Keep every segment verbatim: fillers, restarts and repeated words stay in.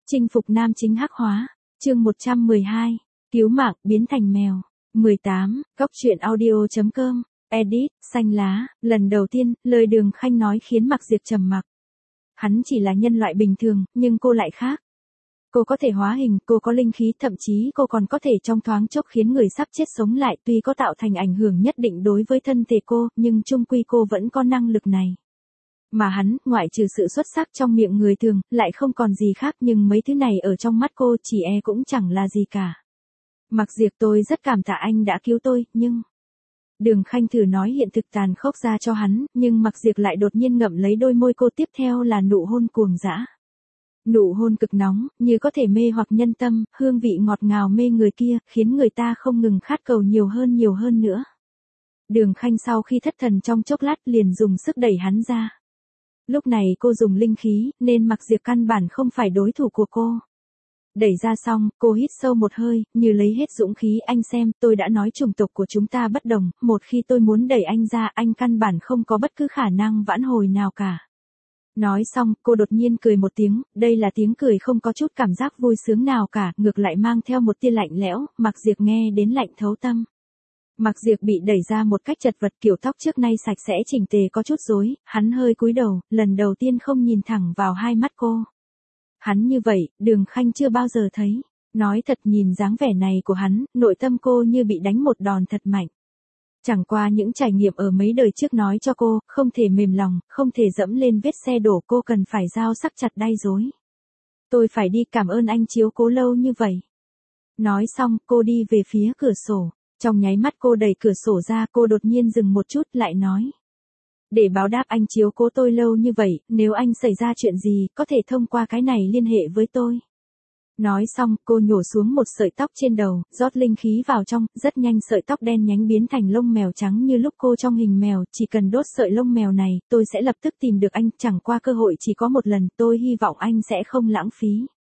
Chinh phục nam chính hắc hóa, chương một trăm mười hai, cứu mạng biến thành mèo. mười tám, góc truyện audio chấm com, edit, xanh lá, lần đầu tiên, lời Đường Khanh nói khiến Mạc Diệp trầm mặc. Hắn chỉ là nhân loại bình thường, nhưng cô lại khác. Cô có thể hóa hình, cô có linh khí, thậm chí cô còn có thể trong thoáng chốc khiến người sắp chết sống lại, tuy có tạo thành ảnh hưởng nhất định đối với thân thể cô, nhưng chung quy cô vẫn có năng lực này. Mà hắn, ngoại trừ sự xuất sắc trong miệng người thường, lại không còn gì khác, nhưng mấy thứ này ở trong mắt cô chỉ e cũng chẳng là gì cả. Mạc Diệp, tôi rất cảm tạ anh đã cứu tôi, nhưng... Đường Khanh thử nói hiện thực tàn khốc ra cho hắn, nhưng Mạc Diệp lại đột nhiên ngậm lấy đôi môi cô, tiếp theo là nụ hôn cuồng dã. Nụ hôn cực nóng, như có thể mê hoặc nhân tâm, hương vị ngọt ngào mê người kia, khiến người ta không ngừng khát cầu nhiều hơn nhiều hơn nữa. Đường Khanh sau khi thất thần trong chốc lát liền dùng sức đẩy hắn ra. Lúc này cô dùng linh khí, nên Mạc Diệp căn bản không phải đối thủ của cô. Đẩy ra xong, cô hít sâu một hơi, như lấy hết dũng khí. Anh xem, tôi đã nói chủng tộc của chúng ta bất đồng, một khi tôi muốn đẩy anh ra, anh căn bản không có bất cứ khả năng vãn hồi nào cả. Nói xong, cô đột nhiên cười một tiếng, đây là tiếng cười không có chút cảm giác vui sướng nào cả, ngược lại mang theo một tia lạnh lẽo, Mạc Diệp nghe đến lạnh thấu tâm. Mạc Diệp bị đẩy ra một cách chật vật, kiểu tóc trước nay sạch sẽ chỉnh tề có chút rối, hắn hơi cúi đầu, lần đầu tiên không nhìn thẳng vào hai mắt cô. Hắn như vậy, Đường Khanh chưa bao giờ thấy. Nói thật, nhìn dáng vẻ này của hắn, nội tâm cô như bị đánh một đòn thật mạnh. Chẳng qua những trải nghiệm ở mấy đời trước nói cho cô, không thể mềm lòng, không thể dẫm lên vết xe đổ, cô cần phải dao sắc chặt đay dối. Tôi phải đi, cảm ơn anh chiếu cố lâu như vậy. Nói xong, cô đi về phía cửa sổ. Trong nháy mắt cô đẩy cửa sổ ra, cô đột nhiên dừng một chút lại nói. Để báo đáp anh chiếu cố tôi lâu như vậy, nếu anh xảy ra chuyện gì, có thể thông qua cái này liên hệ với tôi. Nói xong, cô nhổ xuống một sợi tóc trên đầu, rót linh khí vào trong, rất nhanh sợi tóc đen nhánh biến thành lông mèo trắng như lúc cô trong hình mèo, chỉ cần đốt sợi lông mèo này, tôi sẽ lập tức tìm được anh, chẳng qua cơ hội chỉ có một lần, tôi hy vọng anh sẽ không lãng phí.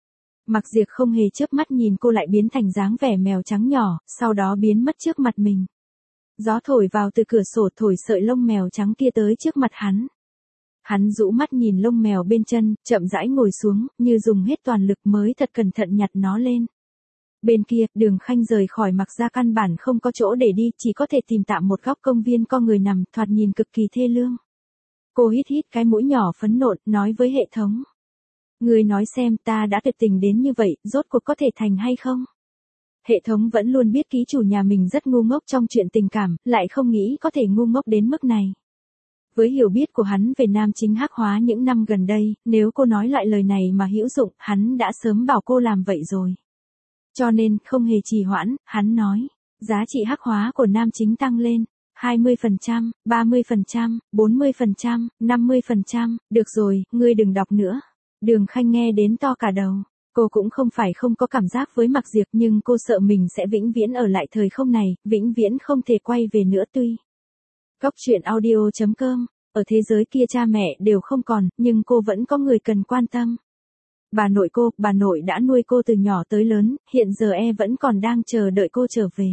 Mạc Diệp không hề chớp mắt nhìn cô lại biến thành dáng vẻ mèo trắng nhỏ, sau đó biến mất trước mặt mình. Gió thổi vào từ cửa sổ thổi sợi lông mèo trắng kia tới trước mặt hắn. Hắn rũ mắt nhìn lông mèo bên chân, chậm rãi ngồi xuống, như dùng hết toàn lực mới thật cẩn thận nhặt nó lên. Bên kia, Đường Khanh rời khỏi Mạc gia căn bản không có chỗ để đi, chỉ có thể tìm tạm một góc công viên co người nằm, thoạt nhìn cực kỳ thê lương. Cô hít hít cái mũi nhỏ phấn nộn, nói với hệ thống. Người nói xem, ta đã tuyệt tình đến như vậy, rốt cuộc có thể thành hay không? Hệ thống vẫn luôn biết ký chủ nhà mình rất ngu ngốc trong chuyện tình cảm, lại không nghĩ có thể ngu ngốc đến mức này. Với hiểu biết của hắn về nam chính hắc hóa những năm gần đây, nếu cô nói loại lời này mà hữu dụng, hắn đã sớm bảo cô làm vậy rồi. Cho nên, không hề trì hoãn, hắn nói, giá trị hắc hóa của nam chính tăng lên, hai mươi phần trăm, ba mươi phần trăm, bốn mươi phần trăm, năm mươi phần trăm, được rồi, ngươi đừng đọc nữa. Đường Khanh nghe đến to cả đầu. Cô cũng không phải không có cảm giác với Mạc Diệp, nhưng cô sợ mình sẽ vĩnh viễn ở lại thời không này, vĩnh viễn không thể quay về nữa tuy. Góc truyện audio chấm com, ở thế giới kia cha mẹ đều không còn, nhưng cô vẫn có người cần quan tâm. Bà nội cô, bà nội đã nuôi cô từ nhỏ tới lớn, hiện giờ e vẫn còn đang chờ đợi cô trở về.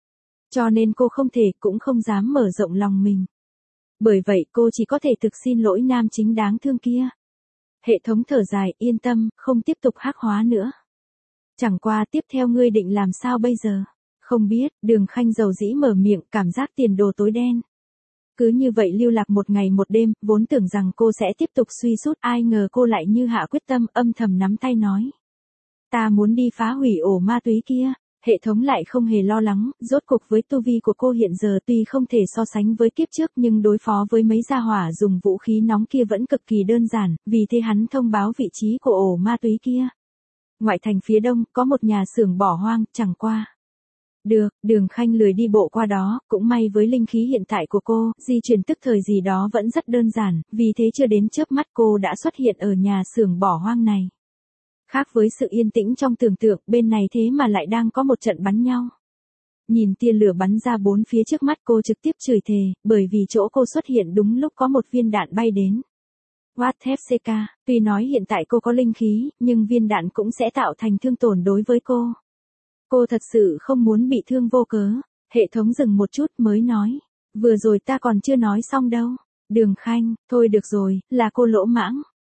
Cho nên cô không thể, cũng không dám mở rộng lòng mình. Bởi vậy cô chỉ có thể thực xin lỗi nam chính đáng thương kia. Hệ thống thở dài, yên tâm, không tiếp tục hắc hóa nữa. Chẳng qua tiếp theo ngươi định làm sao bây giờ? Không biết, Đường Khanh dầu dĩ mở miệng, cảm giác tiền đồ tối đen. Cứ như vậy lưu lạc một ngày một đêm, vốn tưởng rằng cô sẽ tiếp tục suy sút, ai ngờ cô lại như hạ quyết tâm, âm thầm nắm tay nói. Ta muốn đi phá hủy ổ ma túy kia. Hệ thống lại không hề lo lắng, rốt cuộc với tu vi của cô hiện giờ tuy không thể so sánh với kiếp trước, nhưng đối phó với mấy gia hỏa dùng vũ khí nóng kia vẫn cực kỳ đơn giản, vì thế hắn thông báo vị trí của ổ ma túy kia. Ngoại thành phía đông, có một nhà xưởng bỏ hoang, chẳng qua. Được, Đường Khanh lười đi bộ qua đó, cũng may với linh khí hiện tại của cô, di chuyển tức thời gì đó vẫn rất đơn giản, vì thế chưa đến chớp mắt cô đã xuất hiện ở nhà xưởng bỏ hoang này. Khác với sự yên tĩnh trong tưởng tượng, bên này thế mà lại đang có một trận bắn nhau. Nhìn tia lửa bắn ra bốn phía trước mắt, cô trực tiếp chửi thề, bởi vì chỗ cô xuất hiện đúng lúc có một viên đạn bay đến. What the fuck, tuy nói hiện tại cô có linh khí, nhưng viên đạn cũng sẽ tạo thành thương tổn đối với cô. Cô thật sự không muốn bị thương vô cớ. Hệ thống dừng một chút mới nói. Vừa rồi ta còn chưa nói xong đâu. Đường Khanh, thôi được rồi, là cô lỗ mãng.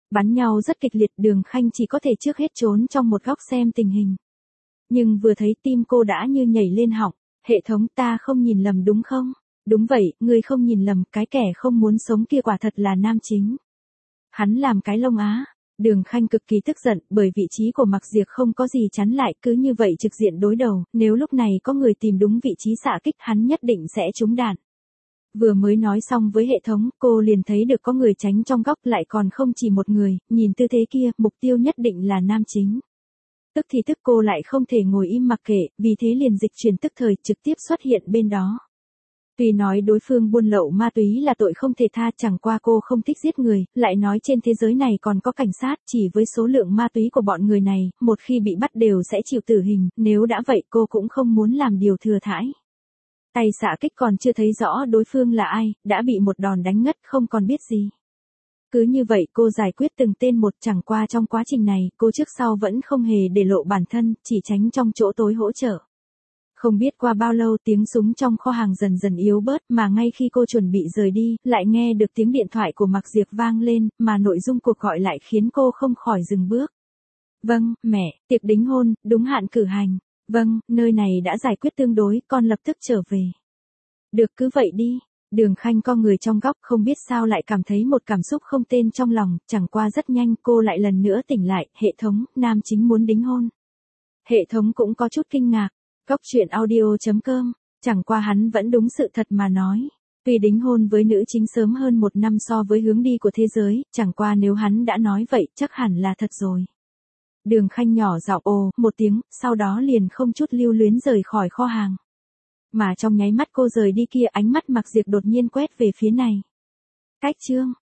Bắn nhau rất kịch liệt, Đường Khanh chỉ có thể trước hết trốn trong một góc xem tình hình. Nhưng vừa thấy tim cô đã như nhảy lên họng, hệ thống ta không nhìn lầm đúng không? Đúng vậy, ngươi không nhìn lầm, cái kẻ không muốn sống kia quả thật là nam chính. Hắn làm cái lông á. Đường Khanh cực kỳ tức giận, bởi vị trí của Mạc Diệp không có gì chắn lại, cứ như vậy trực diện đối đầu, nếu lúc này có người tìm đúng vị trí xạ kích hắn nhất định sẽ trúng đạn. Vừa mới nói xong với hệ thống, cô liền thấy được có người tránh trong góc, lại còn không chỉ một người, nhìn tư thế kia, mục tiêu nhất định là nam chính. Tức thì tức cô lại không thể ngồi im mặc kệ, vì thế liền dịch chuyển tức thời trực tiếp xuất hiện bên đó. Tuy nói đối phương buôn lậu ma túy là tội không thể tha, chẳng qua cô không thích giết người, lại nói trên thế giới này còn có cảnh sát, chỉ với số lượng ma túy của bọn người này, một khi bị bắt đều sẽ chịu tử hình, nếu đã vậy cô cũng không muốn làm điều thừa thãi. Tay xạ kích còn chưa thấy rõ đối phương là ai, đã bị một đòn đánh ngất không còn biết gì. Cứ như vậy cô giải quyết từng tên một, chẳng qua trong quá trình này cô trước sau vẫn không hề để lộ bản thân, chỉ tránh trong chỗ tối hỗ trợ. Không biết qua bao lâu tiếng súng trong kho hàng dần dần yếu bớt, mà ngay khi cô chuẩn bị rời đi, lại nghe được tiếng điện thoại của Mạc Diệp vang lên, mà nội dung cuộc gọi lại khiến cô không khỏi dừng bước. Vâng, mẹ, tiệc đính hôn, đúng hạn cử hành. Vâng, nơi này đã giải quyết tương đối, con lập tức trở về. Được cứ vậy đi. Đường Khanh co người trong góc không biết sao lại cảm thấy một cảm xúc không tên trong lòng, chẳng qua rất nhanh cô lại lần nữa tỉnh lại, hệ thống, nam chính muốn đính hôn. Hệ thống cũng có chút kinh ngạc. Góc chuyện audio chấm com, chẳng qua hắn vẫn đúng sự thật mà nói. Tuy đính hôn với nữ chính sớm hơn một năm so với hướng đi của thế giới, chẳng qua nếu hắn đã nói vậy chắc hẳn là thật rồi. Đường Khanh nhỏ giọng ồ một tiếng, sau đó liền không chút lưu luyến rời khỏi kho hàng. Mà trong nháy mắt cô rời đi kia, ánh mắt Mạc Diệp đột nhiên quét về phía này. Cách chương